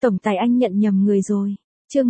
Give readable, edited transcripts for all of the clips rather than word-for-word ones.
Tổng tài anh nhận nhầm người rồi. Chương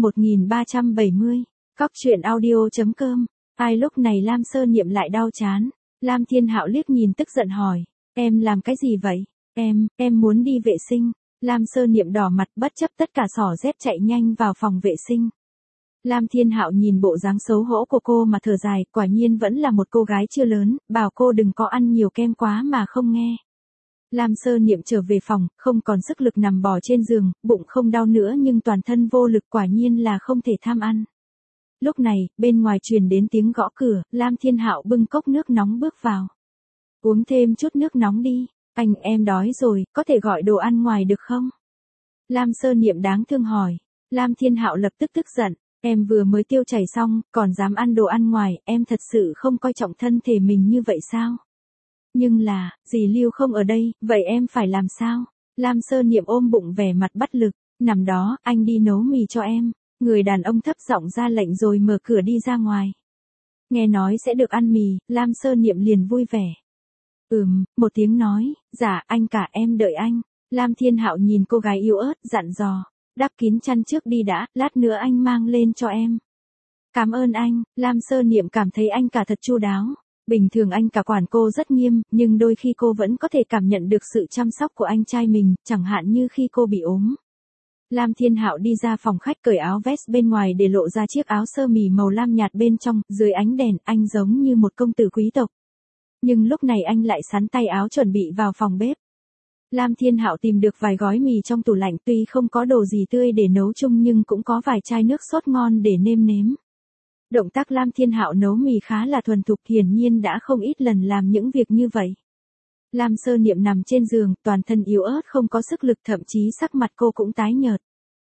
1370. Cóc truyện audio.com. Ai lúc này Lam Sơ Niệm lại đau chán. Lam Thiên Hạo liếc nhìn tức giận hỏi. Em làm cái gì vậy? Em muốn đi vệ sinh. Lam Sơ Niệm đỏ mặt bất chấp tất cả xỏ dép chạy nhanh vào phòng vệ sinh. Lam Thiên Hạo nhìn bộ dáng xấu hổ của cô mà thở dài, quả nhiên vẫn là một cô gái chưa lớn, bảo cô đừng có ăn nhiều kem quá mà không nghe. Lam Sơ Niệm trở về phòng, không còn sức lực nằm bò trên giường, bụng không đau nữa nhưng toàn thân vô lực, quả nhiên là không thể tham ăn. Lúc này, bên ngoài truyền đến tiếng gõ cửa, Lam Thiên Hạo bưng cốc nước nóng bước vào. Uống thêm chút nước nóng đi, em đói rồi, có thể gọi đồ ăn ngoài được không? Lam Sơ Niệm đáng thương hỏi. Lam Thiên Hạo lập tức tức giận, em vừa mới tiêu chảy xong, còn dám ăn đồ ăn ngoài, em thật sự không coi trọng thân thể mình như vậy sao? Nhưng là, dì Lưu không ở đây, vậy em phải làm sao? Lam Sơ Niệm ôm bụng vẻ mặt bất lực, nằm đó, anh đi nấu mì cho em. Người đàn ông thấp giọng ra lệnh rồi mở cửa đi ra ngoài. Nghe nói sẽ được ăn mì, Lam Sơ Niệm liền vui vẻ. Một tiếng nói, dạ anh cả em đợi anh. Lam Thiên Hạo nhìn cô gái yếu ớt, dặn dò. Đắp kín chăn trước đi đã, lát nữa anh mang lên cho em. Cảm ơn anh, Lam Sơ Niệm cảm thấy anh cả thật chu đáo. Bình thường anh cả quản cô rất nghiêm, nhưng đôi khi cô vẫn có thể cảm nhận được sự chăm sóc của anh trai mình, chẳng hạn như khi cô bị ốm. Lam Thiên Hạo đi ra phòng khách cởi áo vest bên ngoài để lộ ra chiếc áo sơ mi màu lam nhạt bên trong, dưới ánh đèn, anh giống như một công tử quý tộc. Nhưng lúc này anh lại xắn tay áo chuẩn bị vào phòng bếp. Lam Thiên Hạo tìm được vài gói mì trong tủ lạnh, tuy không có đồ gì tươi để nấu chung nhưng cũng có vài chai nước sốt ngon để nêm nếm. Động tác Lam Thiên Hạo nấu mì khá là thuần thục, hiển nhiên đã không ít lần làm những việc như vậy. Lam Sơ Niệm nằm trên giường, toàn thân yếu ớt không có sức lực, thậm chí sắc mặt cô cũng tái nhợt.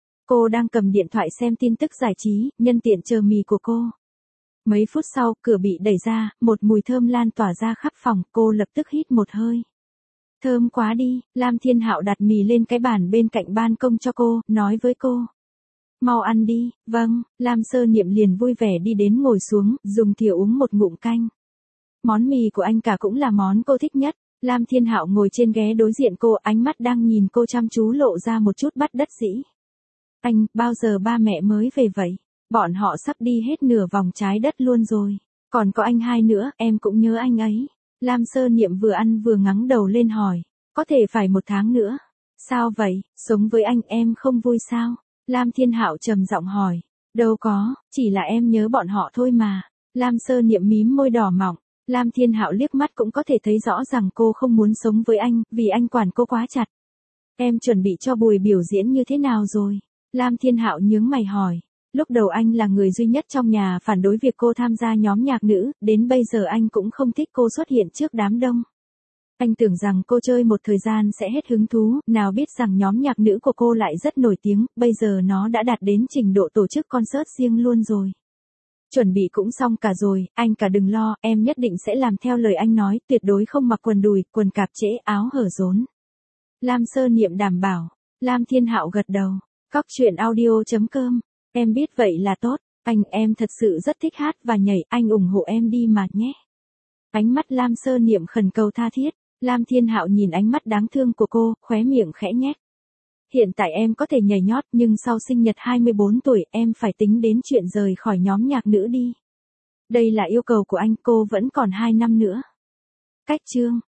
Cô đang cầm điện thoại xem tin tức giải trí, nhân tiện chờ mì của cô. Mấy phút sau, cửa bị đẩy ra, một mùi thơm lan tỏa ra khắp phòng, cô lập tức hít một hơi. Thơm quá đi, Lam Thiên Hạo đặt mì lên cái bàn bên cạnh ban công cho cô, nói với cô. Mau ăn đi, vâng, Lam Sơ Niệm liền vui vẻ đi đến ngồi xuống, dùng thìa uống một ngụm canh. Món mì của anh cả cũng là món cô thích nhất. Lam Thiên Hạo ngồi trên ghế đối diện cô, ánh mắt đang nhìn cô chăm chú lộ ra một chút bất đắc dĩ. Anh, bao giờ ba mẹ mới về vậy? Bọn họ sắp đi hết nửa vòng trái đất luôn rồi. Còn có anh hai nữa, em cũng nhớ anh ấy. Lam Sơ Niệm vừa ăn vừa ngẩng đầu lên hỏi. Có thể phải 1 tháng nữa. Sao vậy, sống với anh em không vui sao? Lam Thiên Hạo trầm giọng hỏi. Đâu có, chỉ là em nhớ bọn họ thôi mà. Lam Sơ Niệm mím môi đỏ mọng. Lam Thiên Hạo liếc mắt cũng có thể thấy rõ rằng cô không muốn sống với anh, vì anh quản cô quá chặt. Em chuẩn bị cho buổi biểu diễn như thế nào rồi? Lam Thiên Hạo nhướng mày hỏi. Lúc đầu anh là người duy nhất trong nhà phản đối việc cô tham gia nhóm nhạc nữ, đến bây giờ anh cũng không thích cô xuất hiện trước đám đông. Anh tưởng rằng cô chơi một thời gian sẽ hết hứng thú, nào biết rằng nhóm nhạc nữ của cô lại rất nổi tiếng, bây giờ nó đã đạt đến trình độ tổ chức concert riêng luôn rồi. Chuẩn bị cũng xong cả rồi, anh cả đừng lo, em nhất định sẽ làm theo lời anh nói, tuyệt đối không mặc quần đùi, quần cạp trễ, áo hở rốn. Lam Sơ Niệm đảm bảo. Lam Thiên Hạo gật đầu. Cóc truyện audio.com. Em biết vậy là tốt, em thật sự rất thích hát và nhảy, anh ủng hộ em đi mà nhé. Ánh mắt Lam Sơ Niệm khẩn cầu tha thiết. Lam Thiên Hạo nhìn ánh mắt đáng thương của cô, khóe miệng khẽ nhếch. Hiện tại em có thể nhảy nhót, nhưng sau sinh nhật 24 tuổi, em phải tính đến chuyện rời khỏi nhóm nhạc nữ đi. Đây là yêu cầu của anh, cô vẫn còn 2 năm nữa. Cách chương.